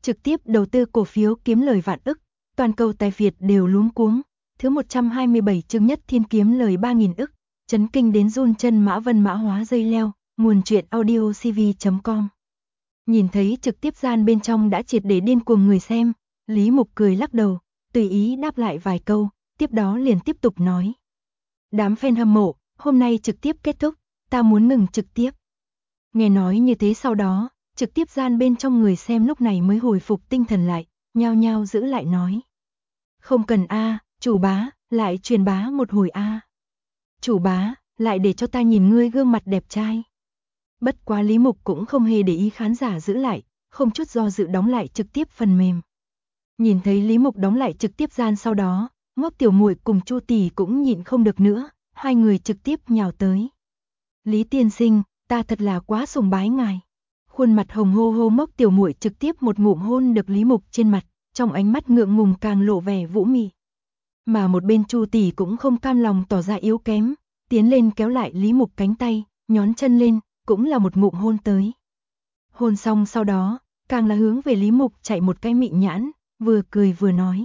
trực tiếp đầu tư cổ phiếu kiếm lời vạn ức, toàn cầu tài Việt đều luống cuống. Thứ 127 chương Nhất Thiên kiếm lời 3.000 ức, chấn kinh đến run chân Mã Vân mã hóa dây leo, nguồn truyện audio cv.com. Nhìn thấy trực tiếp gian bên trong đã triệt để điên cuồng người xem, Lý Mục cười lắc đầu, tùy ý đáp lại vài câu, tiếp đó liền tiếp tục nói. Đám fan hâm mộ, hôm nay trực tiếp kết thúc, ta muốn ngừng trực tiếp. Nghe nói như thế sau đó, trực tiếp gian bên trong người xem lúc này mới hồi phục tinh thần lại, nhao nhao giữ lại nói. Không cần a, chủ bá, lại truyền bá một hồi a. Chủ bá, lại để cho ta nhìn ngươi gương mặt đẹp trai. Bất quá Lý Mục cũng không hề để ý khán giả giữ lại, không chút do dự đóng lại trực tiếp phần mềm. Nhìn thấy Lý Mục đóng lại trực tiếp gian sau đó, Ngốc Tiểu Muội cùng Chu tỷ cũng nhịn không được nữa, hai người trực tiếp nhào tới. Lý tiên sinh, ta thật là quá sùng bái ngài. Khuôn mặt hồng hô hô Ngốc Tiểu Muội trực tiếp một ngụm hôn được Lý Mục trên mặt, trong ánh mắt ngượng ngùng càng lộ vẻ vũ mị. Mà một bên Chu tỷ cũng không cam lòng tỏ ra yếu kém, tiến lên kéo lại Lý Mục cánh tay, nhón chân lên, cũng là một ngụm hôn tới. Hôn xong sau đó, càng là hướng về Lý Mục chạy một cái mị nhãn, vừa cười vừa nói.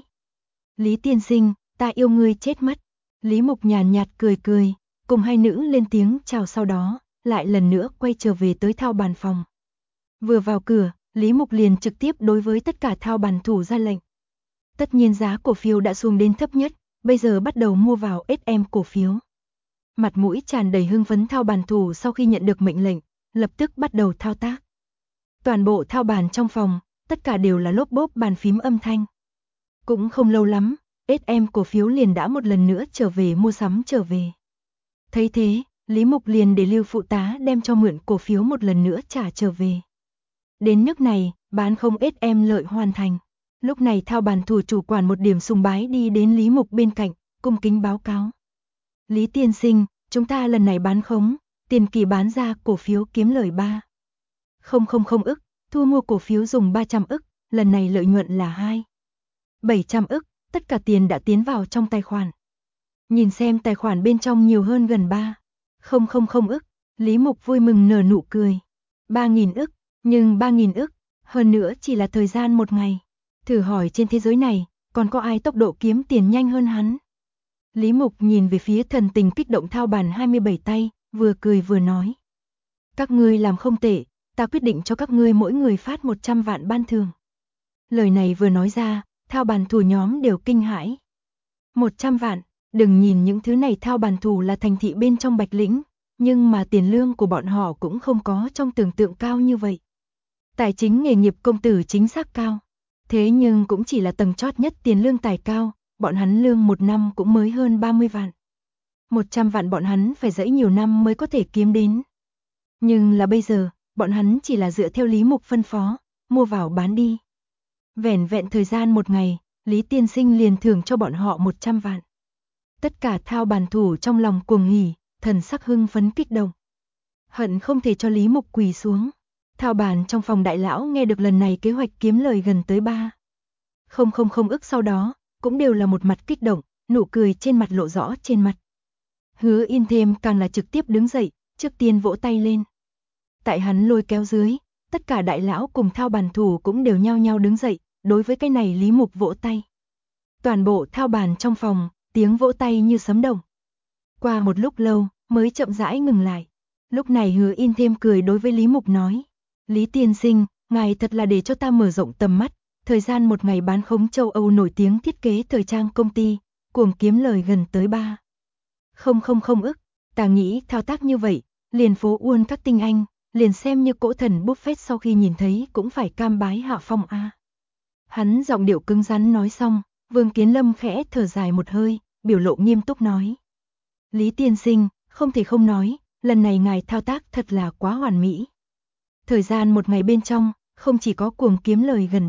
Lý tiên sinh, ta yêu ngươi chết mất. Lý Mục nhàn nhạt cười cười, cùng hai nữ lên tiếng chào sau đó, lại lần nữa quay trở về tới thao bàn phòng. Vừa vào cửa, Lý Mục liền trực tiếp đối với tất cả thao bàn thủ ra lệnh. Tất nhiên giá cổ phiếu đã xuống đến thấp nhất, bây giờ bắt đầu mua vào SM cổ phiếu. Mặt mũi tràn đầy hưng phấn thao bàn thủ sau khi nhận được mệnh lệnh, lập tức bắt đầu thao tác. Toàn bộ thao bàn trong phòng, tất cả đều là lốp bốp bàn phím âm thanh. Cũng không lâu lắm, SM cổ phiếu liền đã một lần nữa trở về mua sắm trở về. Thấy thế, Lý Mục liền để Lưu phụ tá đem cho mượn cổ phiếu một lần nữa trả trở về. Đến nước này, bán không SM lợi hoàn thành. Lúc này thao bàn thủ chủ quản một điểm sùng bái đi đến Lý Mục bên cạnh, cung kính báo cáo. Lý tiên sinh, chúng ta lần này bán khống, tiền kỳ bán ra cổ phiếu kiếm lời 3.000 ức, thu mua cổ phiếu dùng 300 ức, lần này lợi nhuận là 2.700 ức, tất cả tiền đã tiến vào trong tài khoản. Nhìn xem tài khoản bên trong nhiều hơn gần 3.000 ức, Lý Mục vui mừng nở nụ cười. 3.000 ức, nhưng 3.000 ức, hơn nữa chỉ là thời gian một ngày. Thử hỏi trên thế giới này, còn có ai tốc độ kiếm tiền nhanh hơn hắn? Lý Mục nhìn về phía thần tình kích động thao bàn 27 tay, vừa cười vừa nói. Các ngươi làm không tệ, ta quyết định cho các ngươi mỗi người phát 100 vạn ban thưởng. Lời này vừa nói ra, thao bàn thủ nhóm đều kinh hãi. 100 vạn, đừng nhìn những thứ này thao bàn thủ là thành thị bên trong Bạch Lĩnh, nhưng mà tiền lương của bọn họ cũng không có trong tưởng tượng cao như vậy. Tài chính nghề nghiệp công tử chính xác cao. Thế nhưng cũng chỉ là tầng chót nhất tiền lương tài cao, bọn hắn lương một năm cũng mới hơn 30 vạn. 100 vạn bọn hắn phải dẫy nhiều năm mới có thể kiếm đến. Nhưng là bây giờ, bọn hắn chỉ là dựa theo Lý Mục phân phó, mua vào bán đi. Vẻn vẹn thời gian một ngày, Lý tiên sinh liền thưởng cho bọn họ 100 vạn. Tất cả thao bàn thủ trong lòng cuồng hỉ, thần sắc hưng phấn kích động. Hận không thể cho Lý Mục quỳ xuống. Thao bàn trong phòng đại lão nghe được lần này kế hoạch kiếm lời gần tới 3.000 ức sau đó, cũng đều là một mặt kích động, nụ cười trên mặt lộ rõ trên mặt. Hứa Yên thêm càng là trực tiếp đứng dậy, trước tiên vỗ tay lên. Tại hắn lôi kéo dưới, tất cả đại lão cùng thao bàn thủ cũng đều nhao nhao đứng dậy, đối với cái này Lý Mục vỗ tay. Toàn bộ thao bàn trong phòng, tiếng vỗ tay như sấm động. Qua một lúc lâu, mới chậm rãi ngừng lại. Lúc này Hứa Yên thêm cười đối với Lý Mục nói. Lý tiên sinh, ngài thật là để cho ta mở rộng tầm mắt, thời gian một ngày bán khống châu Âu nổi tiếng thiết kế thời trang công ty, cuồng kiếm lời gần tới 3.000 ức, ta nghĩ thao tác như vậy, liền phố Uôn các tinh anh, liền xem như cỗ thần Buffett sau khi nhìn thấy cũng phải cam bái hạ phong a. Hắn giọng điệu cứng rắn nói xong, Vương Kiến Lâm khẽ thở dài một hơi, biểu lộ nghiêm túc nói. Lý tiên sinh, không thể không nói, lần này ngài thao tác thật là quá hoàn mỹ. Thời gian một ngày bên trong, không chỉ có cuồng kiếm lời gần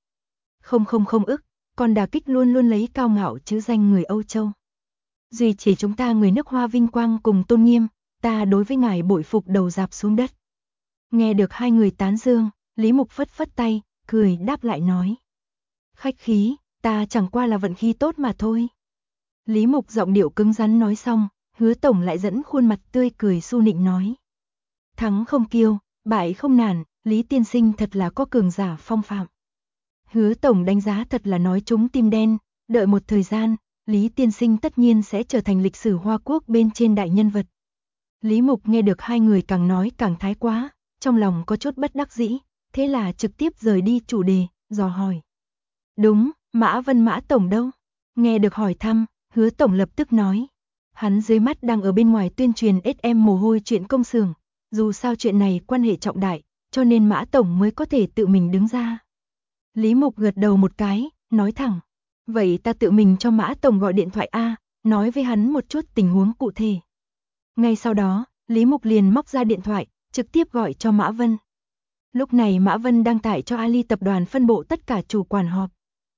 3.000 ức, còn đả kích luôn luôn lấy cao ngạo chữ danh người Âu Châu. Duy chỉ chúng ta người nước Hoa vinh quang cùng tôn nghiêm, ta đối với ngài bội phục đầu rạp xuống đất. Nghe được hai người tán dương, Lý Mục phất phất tay, cười đáp lại nói. Khách khí, ta chẳng qua là vận khí tốt mà thôi. Lý Mục giọng điệu cứng rắn nói xong, Hứa tổng lại dẫn khuôn mặt tươi cười su nịnh nói. Thắng không kiêu, bại không nản, Lý tiên sinh thật là có cường giả phong phạm. Hứa tổng đánh giá thật là nói trúng tim đen, đợi một thời gian, Lý tiên sinh tất nhiên sẽ trở thành lịch sử Hoa Quốc bên trên đại nhân vật. Lý Mục nghe được hai người càng nói càng thái quá, trong lòng có chút bất đắc dĩ, thế là trực tiếp rời đi chủ đề, dò hỏi. Đúng, Mã Vân Mã tổng đâu? Nghe được hỏi thăm, Hứa tổng lập tức nói. Hắn dưới mắt đang ở bên ngoài tuyên truyền SM mồ hôi chuyện công xưởng, dù sao chuyện này quan hệ trọng đại, cho nên Mã tổng mới có thể tự mình đứng ra. Lý Mục gật đầu một cái, nói thẳng. Vậy ta tự mình cho Mã tổng gọi điện thoại A, nói với hắn một chút tình huống cụ thể. Ngay sau đó, Lý Mục liền móc ra điện thoại, trực tiếp gọi cho Mã Vân. Lúc này Mã Vân đang tải cho Ali tập đoàn phân bộ tất cả chủ quản họp.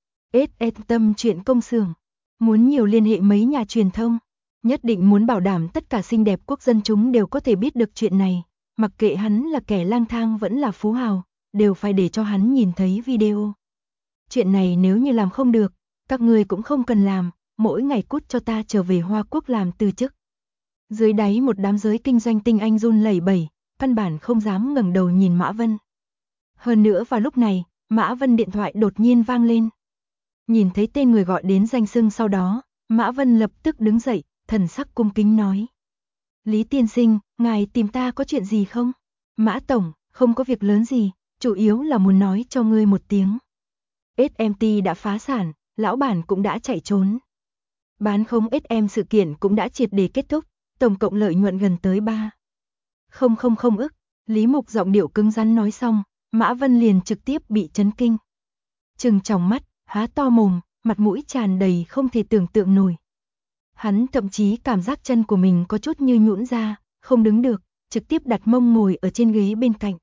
Tâm chuyện công xưởng, muốn nhiều liên hệ mấy nhà truyền thông, nhất định muốn bảo đảm tất cả xinh đẹp quốc dân chúng đều có thể biết được chuyện này, mặc kệ hắn là kẻ lang thang vẫn là phú hào, đều phải để cho hắn nhìn thấy video. Chuyện này nếu như làm không được, các người cũng không cần làm, mỗi ngày cút cho ta trở về Hoa Quốc làm từ chức. Dưới đáy một đám giới kinh doanh tinh anh run lẩy bẩy, căn bản không dám ngẩng đầu nhìn Mã Vân. Hơn nữa vào lúc này, Mã Vân điện thoại đột nhiên vang lên. Nhìn thấy tên người gọi đến danh xưng sau đó, Mã Vân lập tức đứng dậy, thần sắc cung kính nói. Lý tiên sinh, ngài tìm ta có chuyện gì không? Mã tổng, không có việc lớn gì, chủ yếu là muốn nói cho ngươi một tiếng. SMT đã phá sản, lão bản cũng đã chạy trốn. Bán không SM sự kiện cũng đã triệt để kết thúc, tổng cộng lợi nhuận gần tới 3,000 ức. Lý Mục giọng điệu cứng rắn nói xong, Mã Vân liền trực tiếp bị chấn kinh. Trừng tròng mắt, há to mồm, mặt mũi tràn đầy không thể tưởng tượng nổi. Hắn thậm chí cảm giác chân của mình có chút như nhũn ra, không đứng được, trực tiếp đặt mông ngồi ở trên ghế bên cạnh.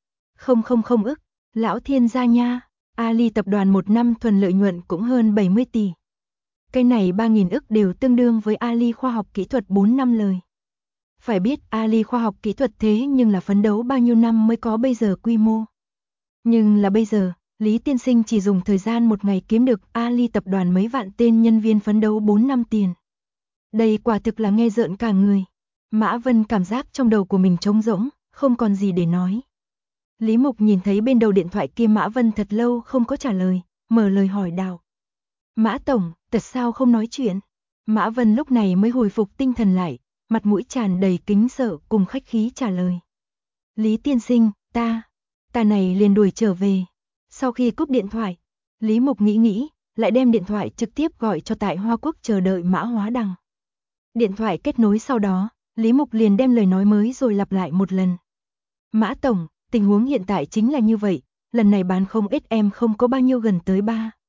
0,0 ức, lão thiên gia nha, Ali tập đoàn một năm thuần lợi nhuận cũng hơn 70 tỷ. Cái này 3.000 ức đều tương đương với Ali khoa học kỹ thuật 4 năm lời. Phải biết Ali khoa học kỹ thuật thế nhưng là phấn đấu bao nhiêu năm mới có bây giờ quy mô. Nhưng là bây giờ, Lý tiên sinh chỉ dùng thời gian một ngày kiếm được Ali tập đoàn mấy vạn tên nhân viên phấn đấu 4 năm tiền. Đây quả thực là nghe rợn cả người. Mã Vân cảm giác trong đầu của mình trống rỗng, không còn gì để nói. Lý Mục nhìn thấy bên đầu điện thoại kia Mã Vân thật lâu không có trả lời, mở lời hỏi đào. Mã tổng, thật sao không nói chuyện? Mã Vân lúc này mới hồi phục tinh thần lại, mặt mũi tràn đầy kính sợ cùng khách khí trả lời. Lý tiên sinh, ta này liền đuổi trở về. Sau khi cúp điện thoại, Lý Mục nghĩ, lại đem điện thoại trực tiếp gọi cho tại Hoa Quốc chờ đợi Mã Hóa Đằng. Điện thoại kết nối sau đó, Lý Mục liền đem lời nói mới rồi lặp lại một lần. Mã tổng, tình huống hiện tại chính là như vậy, lần này bán không SM không có bao nhiêu gần tới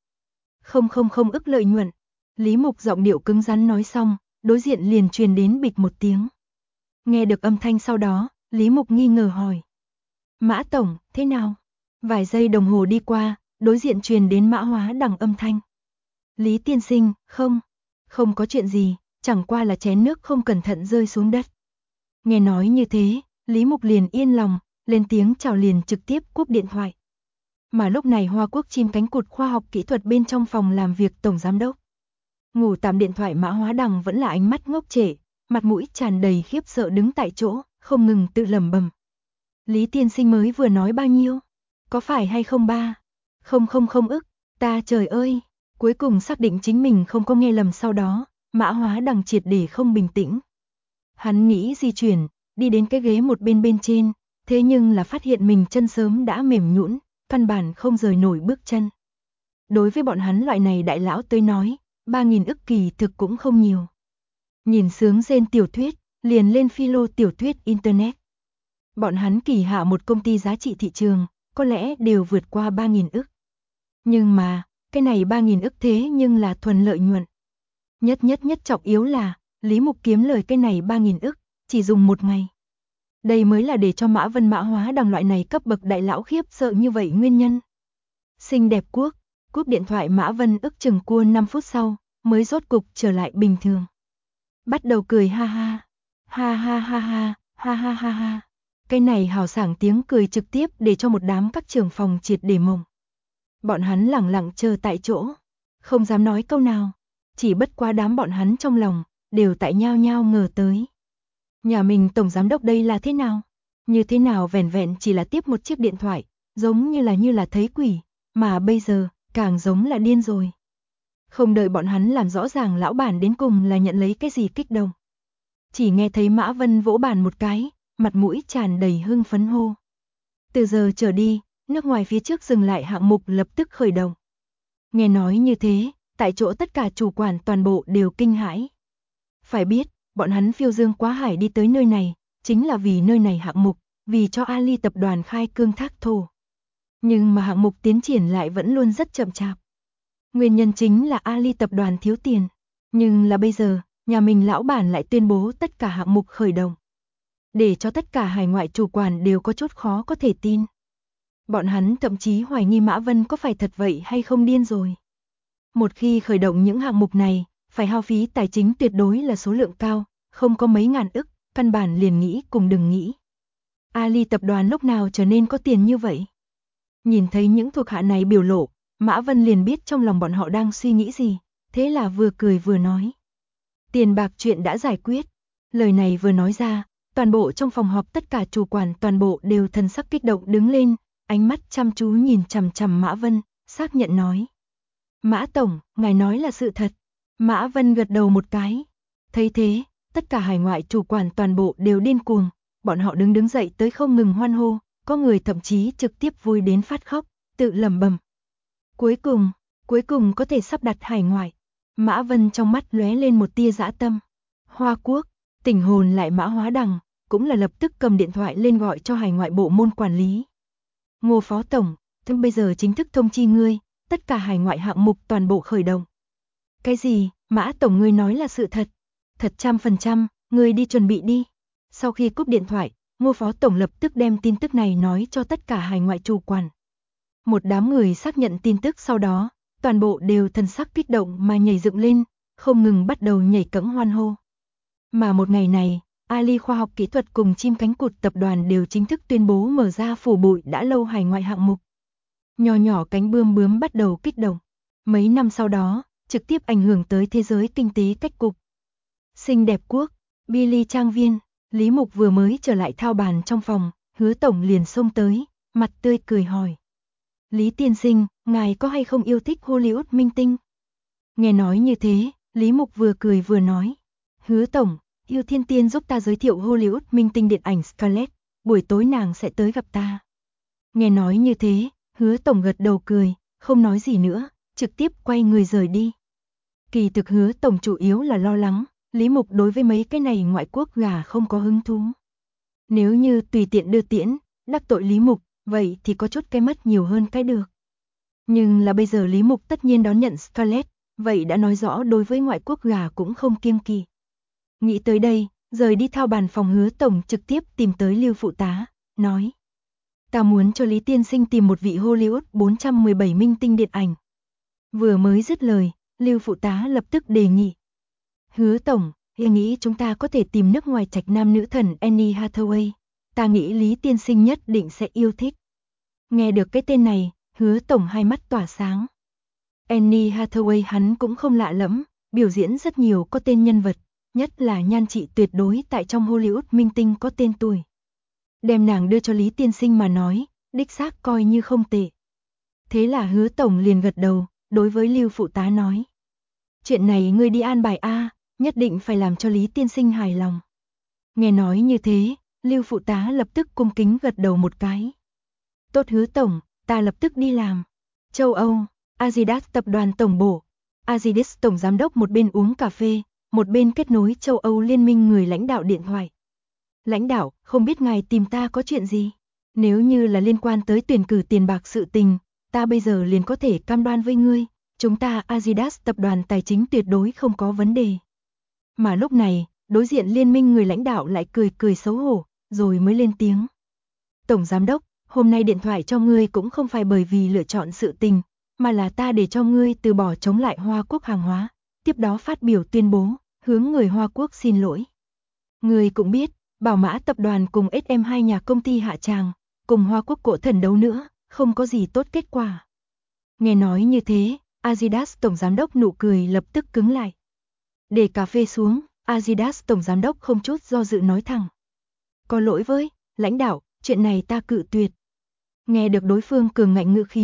3,000 ức lợi nhuận. Lý Mục giọng điệu cứng rắn nói xong, đối diện liền truyền đến bịch một tiếng. Nghe được âm thanh sau đó, Lý Mục nghi ngờ hỏi. Mã tổng, thế nào? Vài giây đồng hồ đi qua, đối diện truyền đến Mã Hóa Đằng âm thanh. Lý tiên sinh, không có chuyện gì, chẳng qua là chén nước không cẩn thận rơi xuống đất. Nghe nói như thế, Lý Mục liền yên lòng, lên tiếng chào liền trực tiếp cúp điện thoại. Mà lúc này Hoa Quốc chim cánh cụt khoa học kỹ thuật bên trong phòng làm việc tổng giám đốc. Ngủ tạm điện thoại Mã Hóa Đằng vẫn là ánh mắt ngốc trệ, mặt mũi tràn đầy khiếp sợ đứng tại chỗ, không ngừng tự lẩm bẩm. Lý tiên sinh mới vừa nói bao nhiêu? Có phải hay không 3,000 ức? Ta trời ơi! Cuối cùng xác định chính mình không có nghe lầm sau đó, Mã Hóa Đằng triệt để không bình tĩnh. Hắn nghĩ di chuyển, đi đến cái ghế một bên trên, thế nhưng là phát hiện mình chân sớm đã mềm nhũn, căn bản không rời nổi bước chân. Đối với bọn hắn loại này đại lão tới nói, 3.000 ức kỳ thực cũng không nhiều. Nhìn sướng rên tiểu thuyết, liền lên philo tiểu thuyết Internet. Bọn hắn kỳ hạ một công ty giá trị thị trường, có lẽ đều vượt qua 3.000 ức. Nhưng mà, cái này 3.000 ức thế nhưng là thuần lợi nhuận. Nhất trọng yếu là, Lý Mục kiếm lời cái này 3.000 ức, chỉ dùng một ngày. Đây mới là để cho Mã Vân Mã Hóa Đằng loại này cấp bậc đại lão khiếp sợ như vậy nguyên nhân. Xinh đẹp quốc, cúp điện thoại Mã Vân ức chừng cua 5 phút sau, mới rốt cục trở lại bình thường. Bắt đầu cười ha ha, ha ha ha ha, ha ha ha ha. Cái này hào sảng tiếng cười trực tiếp để cho một đám các trưởng phòng triệt để mộng. Bọn hắn lẳng lặng chờ tại chỗ, không dám nói câu nào, chỉ bất quá đám bọn hắn trong lòng, đều tại nhao nhao ngờ tới. Nhà mình tổng giám đốc đây là thế nào? Như thế nào vẻn vẹn chỉ là tiếp một chiếc điện thoại, giống như là thấy quỷ, mà bây giờ, càng giống là điên rồi. Không đợi bọn hắn làm rõ ràng lão bản đến cùng là nhận lấy cái gì kích động. Chỉ nghe thấy Mã Vân vỗ bàn một cái, mặt mũi tràn đầy hưng phấn hô. Từ giờ trở đi, nước ngoài phía trước dừng lại hạng mục lập tức khởi động. Nghe nói như thế, tại chỗ tất cả chủ quản toàn bộ đều kinh hãi. Phải biết, bọn hắn phiêu dương quá hải đi tới nơi này, chính là vì nơi này hạng mục, vì cho Ali tập đoàn khai cương thác thổ. Nhưng mà hạng mục tiến triển lại vẫn luôn rất chậm chạp. Nguyên nhân chính là Ali tập đoàn thiếu tiền. Nhưng là bây giờ, nhà mình lão bản lại tuyên bố tất cả hạng mục khởi động. Để cho tất cả hải ngoại chủ quản đều có chút khó có thể tin. Bọn hắn thậm chí hoài nghi Mã Vân có phải thật vậy hay không điên rồi. Một khi khởi động những hạng mục này, phải hao phí tài chính tuyệt đối là số lượng cao, không có mấy ngàn ức, căn bản liền nghĩ cùng đừng nghĩ. Ali tập đoàn lúc nào trở nên có tiền như vậy? Nhìn thấy những thuộc hạ này biểu lộ, Mã Vân liền biết trong lòng bọn họ đang suy nghĩ gì, thế là vừa cười vừa nói. Tiền bạc chuyện đã giải quyết. Lời này vừa nói ra, toàn bộ trong phòng họp tất cả chủ quản toàn bộ đều thần sắc kích động đứng lên, ánh mắt chăm chú nhìn chằm chằm Mã Vân, xác nhận nói. Mã Tổng, ngài nói là sự thật. Mã Vân gật đầu một cái. Thấy thế, tất cả hải ngoại chủ quản toàn bộ đều điên cuồng, bọn họ đứng dậy tới không ngừng hoan hô, có người thậm chí trực tiếp vui đến phát khóc, tự lẩm bẩm. Cuối cùng có thể sắp đặt hải ngoại. Mã Vân trong mắt lóe lên một tia dã tâm. Hoa Quốc, tỉnh hồn lại Mã Hóa Đằng, cũng là lập tức cầm điện thoại lên gọi cho hải ngoại bộ môn quản lý. Ngô Phó Tổng, tôi bây giờ chính thức thông chi ngươi, tất cả hải ngoại hạng mục toàn bộ khởi động. Cái gì, Mã Tổng ngươi nói là sự thật? Thật 100%, ngươi đi chuẩn bị đi. Sau khi cúp điện thoại, Ngô Phó Tổng lập tức đem tin tức này nói cho tất cả hải ngoại chủ quản. Một đám người xác nhận tin tức sau đó, toàn bộ đều thần sắc kích động mà nhảy dựng lên, không ngừng bắt đầu nhảy cẫng hoan hô. Mà một ngày này, Ali Khoa học Kỹ thuật cùng Chim Cánh Cụt tập đoàn đều chính thức tuyên bố mở ra phủ bụi đã lâu hải ngoại hạng mục. Nhỏ nhỏ cánh bươm bướm bắt đầu kích động. Mấy năm sau đó, trực tiếp ảnh hưởng tới thế giới kinh tế cách cục. Xinh đẹp quốc, Billy Trang Viên, Lý Mục vừa mới trở lại thao bàn trong phòng, Hứa Tổng liền xông tới, mặt tươi cười hỏi. Lý tiên sinh, ngài có hay không yêu thích Hollywood minh tinh? Nghe nói như thế, Lý Mục vừa cười vừa nói. Hứa Tổng, Yêu Thiên Tiên giúp ta giới thiệu Hollywood minh tinh điện ảnh Scarlett, buổi tối nàng sẽ tới gặp ta. Nghe nói như thế, Hứa Tổng gật đầu cười, không nói gì nữa, trực tiếp quay người rời đi. Kỳ thực Hứa Tổng chủ yếu là lo lắng, Lý Mục đối với mấy cái này ngoại quốc gà không có hứng thú. Nếu như tùy tiện đưa tiễn, đắc tội Lý Mục, vậy thì có chút cái mất nhiều hơn cái được. Nhưng là bây giờ Lý Mục tất nhiên đón nhận Scarlett, vậy đã nói rõ đối với ngoại quốc gà cũng không kiêng kỵ. Nghĩ tới đây, rời đi thao bàn phòng Hứa Tổng trực tiếp tìm tới Lưu phụ tá, nói. Ta muốn cho Lý tiên sinh tìm một vị Hollywood 417 minh tinh điện ảnh. Vừa mới dứt lời, Lưu phụ tá lập tức đề nghị. Hứa Tổng, em nghĩ chúng ta có thể tìm nước ngoài trạch nam nữ thần Anne Hathaway. Ta nghĩ Lý tiên sinh nhất định sẽ yêu thích. Nghe được cái tên này, Hứa Tổng hai mắt tỏa sáng. Anne Hathaway hắn cũng không lạ lẫm, biểu diễn rất nhiều có tên nhân vật, nhất là nhan trị tuyệt đối tại trong Hollywood minh tinh có tên tuổi. Đem nàng đưa cho Lý tiên sinh mà nói, đích xác coi như không tệ. Thế là Hứa Tổng liền gật đầu, đối với Lưu phụ tá nói. Chuyện này ngươi đi an bài a, nhất định phải làm cho Lý tiên sinh hài lòng. Nghe nói như thế, Lưu phụ tá lập tức cung kính gật đầu một cái. Tốt Hứa Tổng, ta lập tức đi làm. Châu Âu, Adidas tập đoàn tổng bộ. Adidas tổng giám đốc một bên uống cà phê, một bên kết nối châu Âu liên minh người lãnh đạo điện thoại. Lãnh đạo, không biết ngài tìm ta có chuyện gì? Nếu như là liên quan tới tuyển cử tiền bạc sự tình, ta bây giờ liền có thể cam đoan với ngươi, chúng ta Adidas tập đoàn tài chính tuyệt đối không có vấn đề. Mà lúc này, đối diện liên minh người lãnh đạo lại cười cười xấu hổ, rồi mới lên tiếng. Tổng giám đốc, hôm nay điện thoại cho ngươi cũng không phải bởi vì lựa chọn sự tình, mà là ta để cho ngươi từ bỏ chống lại Hoa Quốc hàng hóa, tiếp đó phát biểu tuyên bố, hướng người Hoa Quốc xin lỗi. Ngươi cũng biết, Bảo Mã tập đoàn cùng SM2 nhà công ty hạ tràng, cùng Hoa Quốc cổ thần đấu nữa, không có gì tốt kết quả. Nghe nói như thế, Adidas tổng giám đốc nụ cười lập tức cứng lại. Để cà phê xuống, Adidas tổng giám đốc không chút do dự nói thẳng. Có lỗi với, lãnh đạo, chuyện này ta cự tuyệt. Nghe được đối phương cường ngạnh ngữ khí,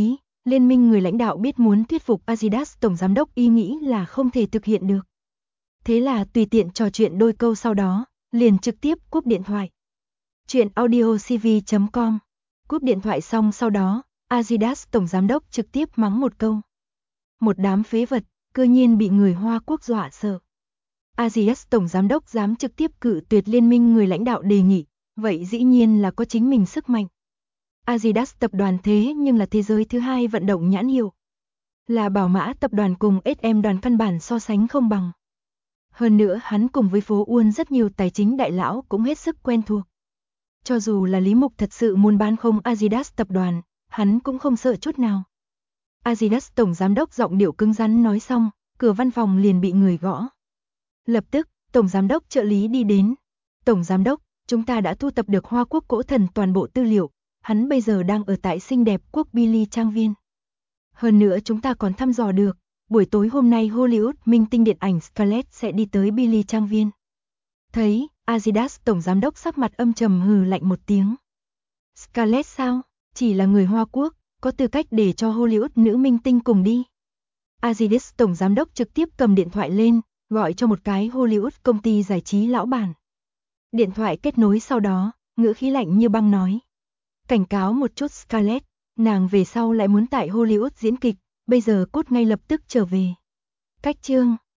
Liên minh người lãnh đạo biết muốn thuyết phục Adidas tổng giám đốc Y nghĩ là không thể thực hiện được. Thế là tùy tiện trò chuyện đôi câu sau đó, liền trực tiếp cúp điện thoại. Chuyện audiocv.com. Cúp điện thoại xong sau đó, Adidas tổng giám đốc trực tiếp mắng một câu. Một đám phế vật, cư nhiên bị người Hoa Quốc dọa sợ. Adidas tổng giám đốc dám trực tiếp cự tuyệt liên minh người lãnh đạo đề nghị, vậy dĩ nhiên là có chính mình sức mạnh. Adidas tập đoàn thế nhưng là thế giới thứ hai vận động nhãn hiệu. Là Bảo Mã tập đoàn cùng SM đoàn căn bản so sánh không bằng. Hơn nữa hắn cùng với phố Uôn rất nhiều tài chính đại lão cũng hết sức quen thuộc. Cho dù là Lý Mục thật sự muốn bán không Adidas tập đoàn, hắn cũng không sợ chút nào. Adidas tổng giám đốc giọng điệu cứng rắn nói xong, cửa văn phòng liền bị người gõ. Lập tức, tổng giám đốc trợ lý đi đến. Tổng giám đốc, chúng ta đã thu tập được Hoa Quốc cổ thần toàn bộ tư liệu, hắn bây giờ đang ở tại xinh đẹp quốc Billy trang viên. Hơn nữa chúng ta còn thăm dò được, buổi tối hôm nay Hollywood minh tinh điện ảnh Scarlett sẽ đi tới Billy trang viên. Thấy, Adidas tổng giám đốc sắc mặt âm trầm hừ lạnh một tiếng. Scarlett sao? Chỉ là người Hoa Quốc, có tư cách để cho Hollywood nữ minh tinh cùng đi. Adidas tổng giám đốc trực tiếp cầm điện thoại lên, gọi cho một cái Hollywood công ty giải trí lão bản. Điện thoại kết nối sau đó, ngữ khí lạnh như băng nói. Cảnh cáo một chút Scarlett, nàng về sau lại muốn tại Hollywood diễn kịch, bây giờ cốt ngay lập tức trở về. Cách chương